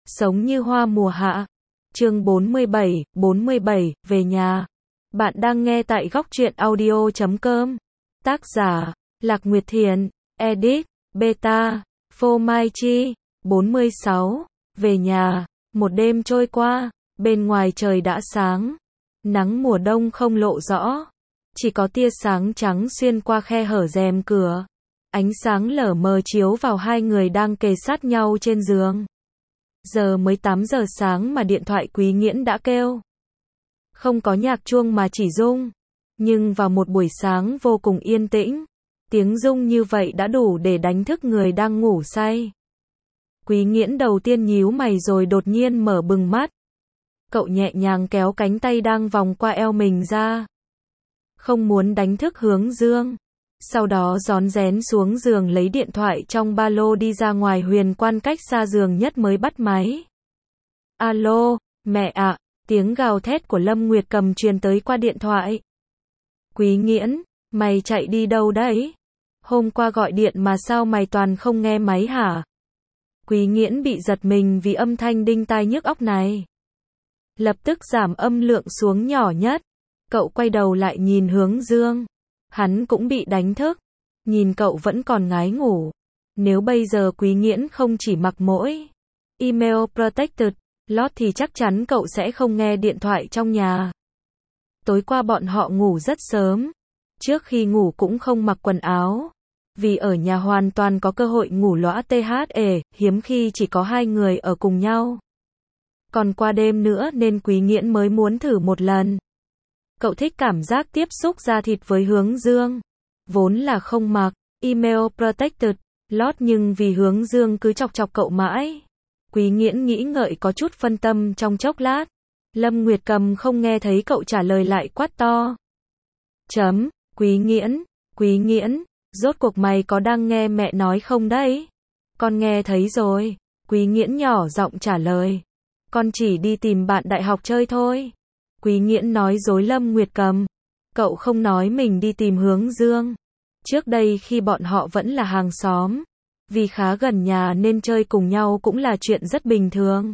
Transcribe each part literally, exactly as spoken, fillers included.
Sống như hoa mùa hạ. Chương bốn mươi bảy, bốn mươi bảy, về nhà. Bạn đang nghe tại góc truyện audio chấm com. Tác giả, Lạc Nguyệt Thiền. Edit, Beta, Phô Mai Chi. bốn mươi sáu, về nhà. Một đêm trôi qua, bên ngoài trời đã sáng. Nắng mùa đông không lộ rõ. Chỉ có tia sáng trắng xuyên qua khe hở rèm cửa. Ánh sáng lờ mờ chiếu vào hai người đang kề sát nhau trên giường. Giờ mới tám giờ sáng mà điện thoại Quý Nghiễn đã kêu. Không có nhạc chuông mà chỉ rung. Nhưng vào một buổi sáng vô cùng yên tĩnh, tiếng rung như vậy đã đủ để đánh thức người đang ngủ say. Quý Nghiễn đầu tiên nhíu mày rồi đột nhiên mở bừng mắt. Cậu nhẹ nhàng kéo cánh tay đang vòng qua eo mình ra. Không muốn đánh thức Hướng Dương. Sau đó rón rén xuống giường lấy điện thoại trong ba lô đi ra ngoài huyền quan cách xa giường nhất mới bắt máy. Alo, mẹ ạ, tiếng gào thét của Lâm Nguyệt Cầm truyền tới qua điện thoại. Quý Nghiễn, mày chạy đi đâu đấy? Hôm qua gọi điện mà sao mày toàn không nghe máy hả? Quý Nghiễn bị giật mình vì âm thanh đinh tai nhức óc này. Lập tức giảm âm lượng xuống nhỏ nhất. Cậu quay đầu lại nhìn Hướng Dương. Hắn cũng bị đánh thức. Nhìn cậu vẫn còn ngái ngủ. Nếu bây giờ Quý Nghiễn không chỉ mặc mỗi email protected lot thì chắc chắn cậu sẽ không nghe điện thoại trong nhà. Tối qua bọn họ ngủ rất sớm. Trước khi ngủ cũng không mặc quần áo. Vì ở nhà hoàn toàn có cơ hội ngủ lõa the, hiếm khi chỉ có hai người ở cùng nhau. Còn qua đêm nữa nên Quý Nghiễn mới muốn thử một lần. Cậu thích cảm giác tiếp xúc da thịt với Hướng Dương. Vốn là không mặc email protected lot nhưng vì Hướng Dương cứ chọc chọc cậu mãi. Quý Nghiễn nghĩ ngợi có chút phân tâm trong chốc lát. Lâm Nguyệt Cầm không nghe thấy cậu trả lời lại quát to. Chấm, Quý Nghiễn, Quý Nghiễn, rốt cuộc mày có đang nghe mẹ nói không đấy? Con nghe thấy rồi. Quý Nghiễn nhỏ giọng trả lời. Con chỉ đi tìm bạn đại học chơi thôi. Quý Nghiễn nói dối Lâm Nguyệt Cầm. Cậu không nói mình đi tìm Hướng Dương. Trước đây khi bọn họ vẫn là hàng xóm, vì khá gần nhà nên chơi cùng nhau cũng là chuyện rất bình thường.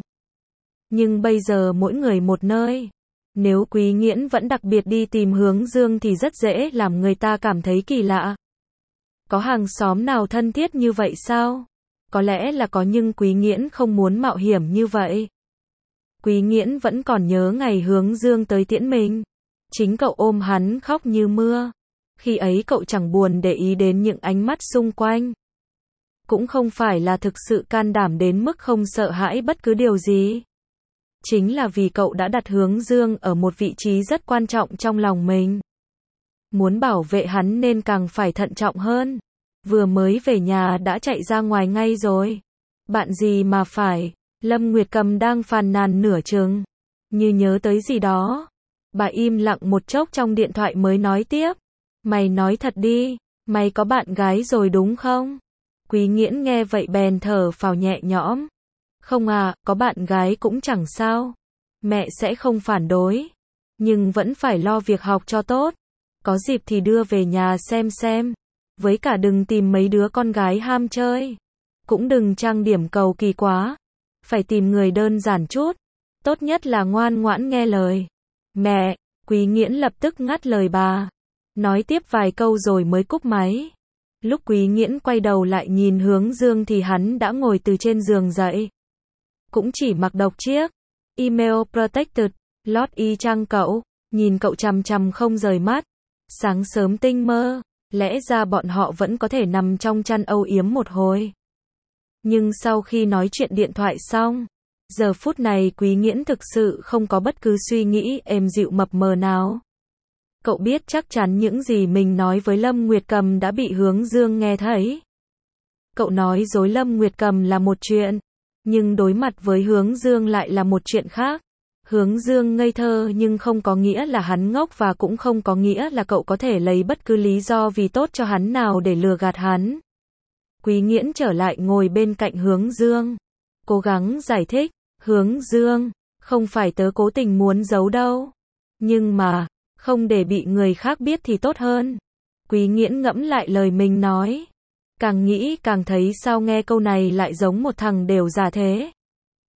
Nhưng bây giờ mỗi người một nơi. Nếu Quý Nghiễn vẫn đặc biệt đi tìm Hướng Dương thì rất dễ làm người ta cảm thấy kỳ lạ. Có hàng xóm nào thân thiết như vậy sao? Có lẽ là có nhưng Quý Nghiễn không muốn mạo hiểm như vậy. Quý Nghiễn vẫn còn nhớ ngày Hướng Dương tới tiễn mình. Chính cậu ôm hắn khóc như mưa. Khi ấy cậu chẳng buồn để ý đến những ánh mắt xung quanh. Cũng không phải là thực sự can đảm đến mức không sợ hãi bất cứ điều gì. Chính là vì cậu đã đặt Hướng Dương ở một vị trí rất quan trọng trong lòng mình. Muốn bảo vệ hắn nên càng phải thận trọng hơn. Vừa mới về nhà đã chạy ra ngoài ngay rồi. Bạn gì mà phải. Lâm Nguyệt Cầm đang phàn nàn nửa chừng. Như nhớ tới gì đó. Bà im lặng một chốc trong điện thoại mới nói tiếp. Mày nói thật đi. Mày có bạn gái rồi đúng không? Quý Nghiễn nghe vậy bèn thở phào nhẹ nhõm. Không à, có bạn gái cũng chẳng sao. Mẹ sẽ không phản đối. Nhưng vẫn phải lo việc học cho tốt. Có dịp thì đưa về nhà xem xem. Với cả đừng tìm mấy đứa con gái ham chơi. Cũng đừng trang điểm cầu kỳ quá. Phải tìm người đơn giản chút. Tốt nhất là ngoan ngoãn nghe lời. Mẹ, Quý Nghiễn lập tức ngắt lời bà. Nói tiếp vài câu rồi mới cúp máy. Lúc Quý Nghiễn quay đầu lại nhìn Hướng Dương thì hắn đã ngồi từ trên giường dậy. Cũng chỉ mặc độc chiếc email protected lot y chang cậu. Nhìn cậu chằm chằm không rời mắt. Sáng sớm tinh mơ. Lẽ ra bọn họ vẫn có thể nằm trong chăn âu yếm một hồi. Nhưng sau khi nói chuyện điện thoại xong, giờ phút này Quý Nghiễn thực sự không có bất cứ suy nghĩ êm dịu mập mờ nào. Cậu biết chắc chắn những gì mình nói với Lâm Nguyệt Cầm đã bị Hướng Dương nghe thấy. Cậu nói dối Lâm Nguyệt Cầm là một chuyện, nhưng đối mặt với Hướng Dương lại là một chuyện khác. Hướng Dương ngây thơ nhưng không có nghĩa là hắn ngốc và cũng không có nghĩa là cậu có thể lấy bất cứ lý do vì tốt cho hắn nào để lừa gạt hắn. Quý Nghiễn trở lại ngồi bên cạnh Hướng Dương. Cố gắng giải thích. Hướng Dương, không phải tớ cố tình muốn giấu đâu. Nhưng mà, không để bị người khác biết thì tốt hơn. Quý Nghiễn ngẫm lại lời mình nói. Càng nghĩ càng thấy sao nghe câu này lại giống một thằng đều già thế.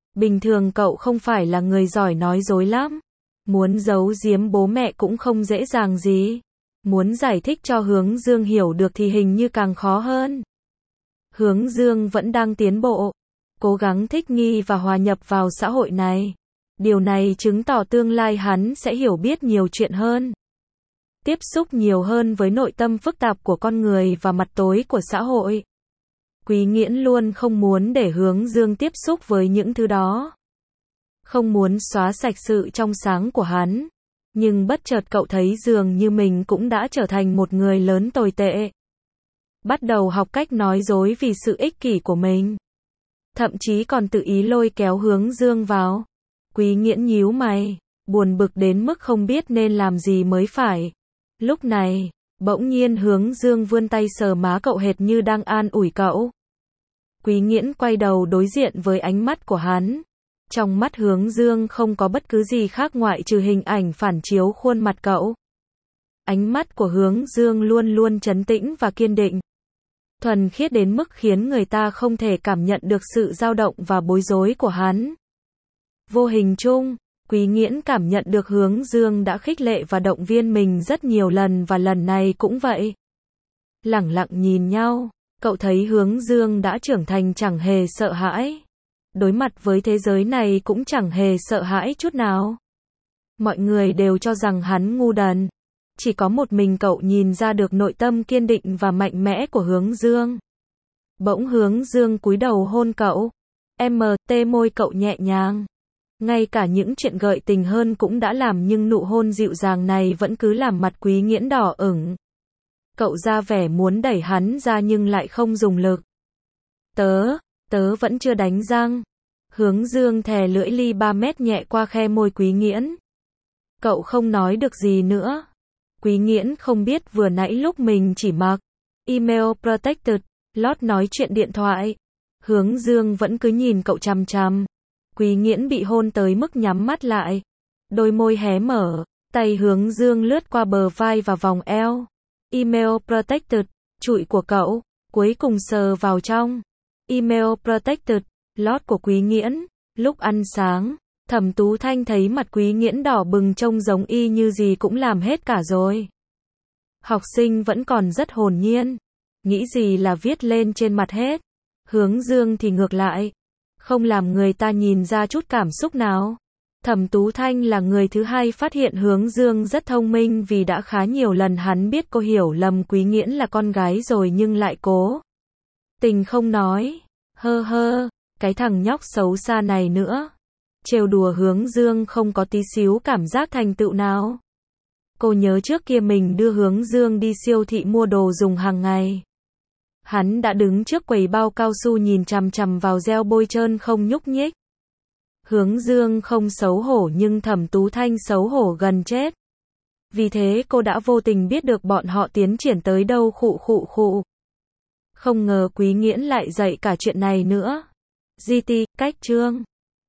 Bình thường cậu không phải là người giỏi nói dối lắm. Muốn giấu giếm bố mẹ cũng không dễ dàng gì. Muốn giải thích cho Hướng Dương hiểu được thì hình như càng khó hơn. Hướng Dương vẫn đang tiến bộ, cố gắng thích nghi và hòa nhập vào xã hội này. Điều này chứng tỏ tương lai hắn sẽ hiểu biết nhiều chuyện hơn. Tiếp xúc nhiều hơn với nội tâm phức tạp của con người và mặt tối của xã hội. Quý Nghiễn luôn không muốn để Hướng Dương tiếp xúc với những thứ đó. Không muốn xóa sạch sự trong sáng của hắn. Nhưng bất chợt cậu thấy dường như mình cũng đã trở thành một người lớn tồi tệ. Bắt đầu học cách nói dối vì sự ích kỷ của mình. Thậm chí còn tự ý lôi kéo Hướng Dương vào. Quý Nghiễn nhíu mày, buồn bực đến mức không biết nên làm gì mới phải. Lúc này, bỗng nhiên Hướng Dương vươn tay sờ má cậu hệt như đang an ủi cậu. Quý Nghiễn quay đầu đối diện với ánh mắt của hắn. Trong mắt Hướng Dương không có bất cứ gì khác ngoại trừ hình ảnh phản chiếu khuôn mặt cậu. Ánh mắt của Hướng Dương luôn luôn trấn tĩnh và kiên định. Thuần khiết đến mức khiến người ta không thể cảm nhận được sự dao động và bối rối của hắn. Vô hình chung, Quý Nghiễn cảm nhận được Hướng Dương đã khích lệ và động viên mình rất nhiều lần và lần này cũng vậy. Lẳng lặng nhìn nhau, cậu thấy Hướng Dương đã trưởng thành chẳng hề sợ hãi. Đối mặt với thế giới này cũng chẳng hề sợ hãi chút nào. Mọi người đều cho rằng hắn ngu đần. Chỉ có một mình cậu nhìn ra được nội tâm kiên định và mạnh mẽ của Hướng Dương. Bỗng Hướng Dương cúi đầu hôn cậu. Em tê môi cậu nhẹ nhàng. Ngay cả những chuyện gợi tình hơn cũng đã làm nhưng nụ hôn dịu dàng này vẫn cứ làm mặt Quý Nghiễn đỏ ửng. Cậu ra vẻ muốn đẩy hắn ra nhưng lại không dùng lực. Tớ, tớ vẫn chưa đánh răng. Hướng Dương thè lưỡi ly ba mét nhẹ qua khe môi Quý Nghiễn. Cậu không nói được gì nữa. Quý Nghiễn không biết vừa nãy lúc mình chỉ mặc email protected, lót nói chuyện điện thoại. Hướng Dương vẫn cứ nhìn cậu chằm chằm. Quý Nghiễn bị hôn tới mức nhắm mắt lại. Đôi môi hé mở, tay Hướng Dương lướt qua bờ vai và vòng eo. Email protected, trụi của cậu, cuối cùng sờ vào trong. Email protected, lót của Quý Nghiễn. Lúc ăn sáng, Thẩm Tú Thanh thấy mặt Quý Nghiễn đỏ bừng trông giống y như gì cũng làm hết cả rồi. Học sinh vẫn còn rất hồn nhiên. Nghĩ gì là viết lên trên mặt hết. Hướng Dương thì ngược lại. Không làm người ta nhìn ra chút cảm xúc nào. Thẩm Tú Thanh là người thứ hai phát hiện Hướng Dương rất thông minh vì đã khá nhiều lần hắn biết cô hiểu lầm Quý Nghiễn là con gái rồi nhưng lại cố tình không nói. Hơ hơ, cái thằng nhóc xấu xa này nữa. Trêu đùa Hướng Dương không có tí xíu cảm giác thành tựu nào. Cô nhớ trước kia mình đưa Hướng Dương đi siêu thị mua đồ dùng hàng ngày. Hắn đã đứng trước quầy bao cao su nhìn chằm chằm vào gel bôi trơn không nhúc nhích. Hướng Dương không xấu hổ nhưng Thẩm Tú Thanh xấu hổ gần chết. Vì thế cô đã vô tình biết được bọn họ tiến triển tới đâu khụ khụ khụ. Không ngờ Quý Nghiễn lại dạy cả chuyện này nữa. giê tê, cách chương.